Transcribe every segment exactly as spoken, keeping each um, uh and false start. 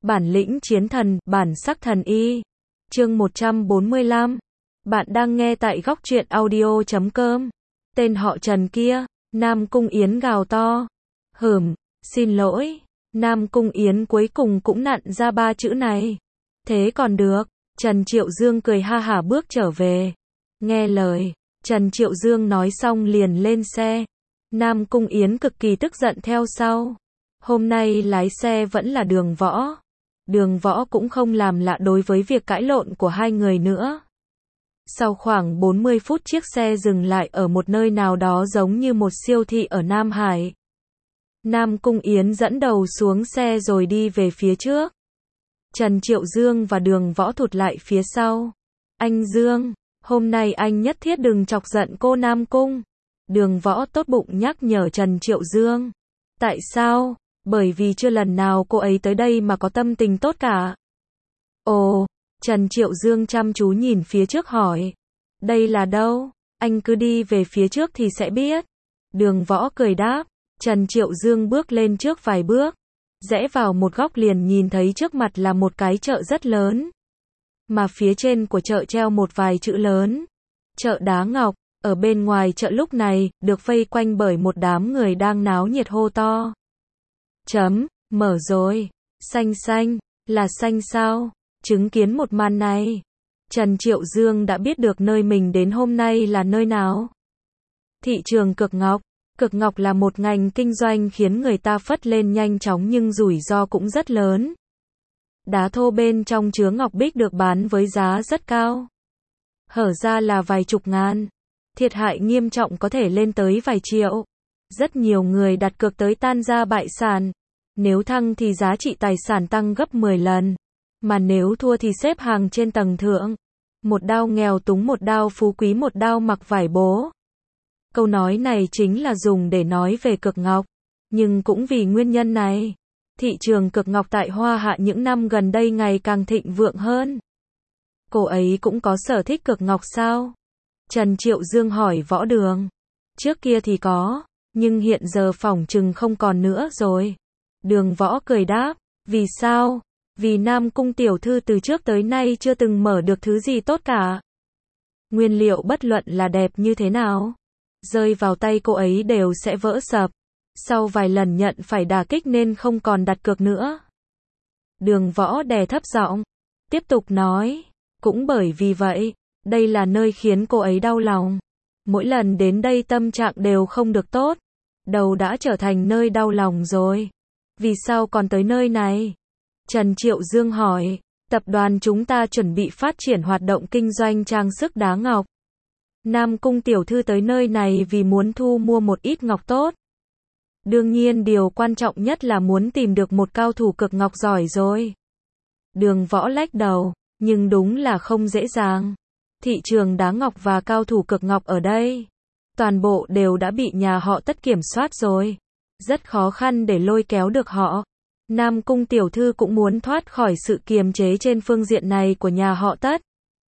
Bản lĩnh chiến thần, bản sắc thần y. Chương một trăm bốn mươi lăm. Bạn đang nghe tại góc truyện audio chấm com. Tên họ Trần kia, Nam Cung Yến gào to. Hửm, xin lỗi. Nam Cung Yến cuối cùng cũng nặn ra ba chữ này. Thế còn được. Trần Triệu Dương cười ha hả bước trở về. Nghe lời, Trần Triệu Dương nói xong liền lên xe. Nam Cung Yến cực kỳ tức giận theo sau. Hôm nay lái xe vẫn là Đường Võ. Đường Võ cũng không làm lạ đối với việc cãi lộn của hai người nữa. Sau khoảng bốn mươi phút chiếc xe dừng lại ở một nơi nào đó giống như một siêu thị ở Nam Hải. Nam Cung Yến dẫn đầu xuống xe rồi đi về phía trước. Trần Triệu Dương và Đường Võ thụt lại phía sau. Anh Dương, hôm nay anh nhất thiết đừng chọc giận cô Nam Cung. Đường Võ tốt bụng nhắc nhở Trần Triệu Dương. Tại sao? Bởi vì chưa lần nào cô ấy tới đây mà có tâm tình tốt cả. Ồ, Trần Triệu Dương chăm chú nhìn phía trước hỏi. Đây là đâu? Anh cứ đi về phía trước thì sẽ biết. Đường Võ cười đáp. Trần Triệu Dương bước lên trước vài bước. Rẽ vào một góc liền nhìn thấy trước mặt là một cái chợ rất lớn. Mà phía trên của chợ treo một vài chữ lớn. Chợ Đá Ngọc. Ở bên ngoài chợ lúc này, được vây quanh bởi một đám người đang náo nhiệt hô to. Chấm, mở rồi. Xanh xanh, là xanh sao? Chứng kiến một màn này, Trần Triệu Dương đã biết được nơi mình đến hôm nay là nơi nào. Thị trường Cực Ngọc. Cực Ngọc là một ngành kinh doanh khiến người ta phất lên nhanh chóng nhưng rủi ro cũng rất lớn. Đá thô bên trong chứa ngọc bích được bán với giá rất cao. Hở ra là vài chục ngàn. Thiệt hại nghiêm trọng có thể lên tới vài triệu. Rất nhiều người đặt cược tới tan ra bại sản. Nếu thăng thì giá trị tài sản tăng gấp mười lần. Mà nếu thua thì xếp hàng trên tầng thượng. Một đao nghèo túng một đao phú quý một đao mặc vải bố. Câu nói này chính là dùng để nói về Cực Ngọc. Nhưng cũng vì nguyên nhân này, thị trường Cực Ngọc tại Hoa Hạ những năm gần đây ngày càng thịnh vượng hơn. Cô ấy cũng có sở thích Cực Ngọc sao? Trần Triệu Dương hỏi Võ Đường. Trước kia thì có, nhưng hiện giờ phỏng chừng không còn nữa rồi. Đường Võ cười đáp. Vì sao? Vì Nam Cung tiểu thư từ trước tới nay chưa từng mở được thứ gì tốt cả. Nguyên liệu bất luận là đẹp như thế nào, rơi vào tay cô ấy đều sẽ vỡ sập. Sau vài lần nhận phải đả kích nên không còn đặt cược nữa. Đường Võ đè thấp giọng, tiếp tục nói. Cũng bởi vì vậy, đây là nơi khiến cô ấy đau lòng. Mỗi lần đến đây tâm trạng đều không được tốt. Đầu đã trở thành nơi đau lòng rồi. Vì sao còn tới nơi này? Trần Triệu Dương hỏi. Tập đoàn chúng ta chuẩn bị phát triển hoạt động kinh doanh trang sức đá ngọc. Nam Cung tiểu thư tới nơi này vì muốn thu mua một ít ngọc tốt. Đương nhiên điều quan trọng nhất là muốn tìm được một cao thủ cực ngọc giỏi rồi. Đường Võ lách đầu, nhưng đúng là không dễ dàng. Thị trường đá ngọc và cao thủ cực ngọc ở đây, toàn bộ đều đã bị nhà họ Tất kiểm soát rồi. Rất khó khăn để lôi kéo được họ. Nam Cung tiểu thư cũng muốn thoát khỏi sự kiềm chế trên phương diện này của nhà họ Tất.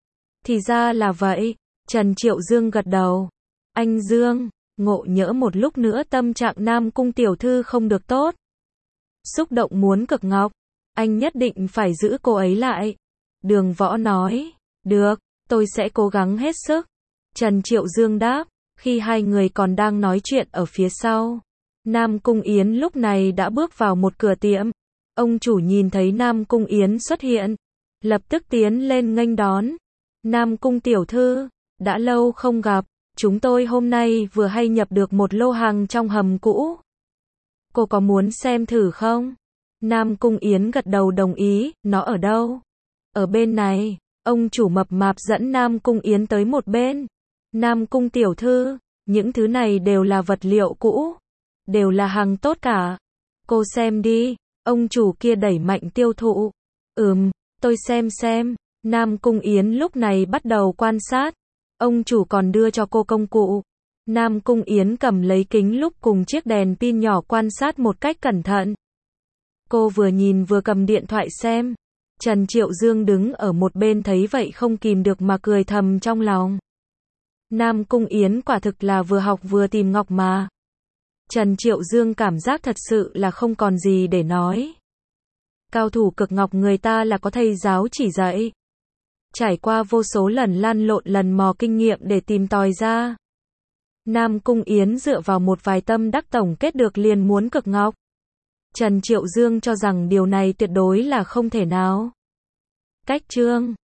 Thì ra là vậy. Trần Triệu Dương gật đầu. Anh Dương, ngộ nhỡ một lúc nữa tâm trạng Nam Cung tiểu thư không được tốt. Xúc động muốn Cực Ngọc. Anh nhất định phải giữ cô ấy lại. Đường Võ nói. Được, tôi sẽ cố gắng hết sức. Trần Triệu Dương đáp. Khi hai người còn đang nói chuyện ở phía sau, Nam Cung Yến lúc này đã bước vào một cửa tiệm. Ông chủ nhìn thấy Nam Cung Yến xuất hiện, lập tức tiến lên nghênh đón. Nam Cung tiểu thư, đã lâu không gặp, chúng tôi hôm nay vừa hay nhập được một lô hàng trong hầm cũ. Cô có muốn xem thử không? Nam Cung Yến gật đầu đồng ý. Nó ở đâu? Ở bên này. Ông chủ mập mạp dẫn Nam Cung Yến tới một bên. Nam Cung tiểu thư, những thứ này đều là vật liệu cũ. Đều là hàng tốt cả. Cô xem đi. Ông chủ kia đẩy mạnh tiêu thụ. Ừm, tôi xem xem. Nam Cung Yến lúc này bắt đầu quan sát. Ông chủ còn đưa cho cô công cụ. Nam Cung Yến cầm lấy kính lúp cùng chiếc đèn pin nhỏ quan sát một cách cẩn thận. Cô vừa nhìn vừa cầm điện thoại xem. Trần Triệu Dương đứng ở một bên thấy vậy không kìm được mà cười thầm trong lòng. Nam Cung Yến quả thực là vừa học vừa tìm ngọc mà. Trần Triệu Dương cảm giác thật sự là không còn gì để nói. Cao thủ cực ngọc người ta là có thầy giáo chỉ dạy. Trải qua vô số lần lăn lộn lần mò kinh nghiệm để tìm tòi ra. Nam Cung Yến dựa vào một vài tâm đắc tổng kết được liền muốn cực ngọc. Trần Triệu Dương cho rằng điều này tuyệt đối là không thể nào. Cách chương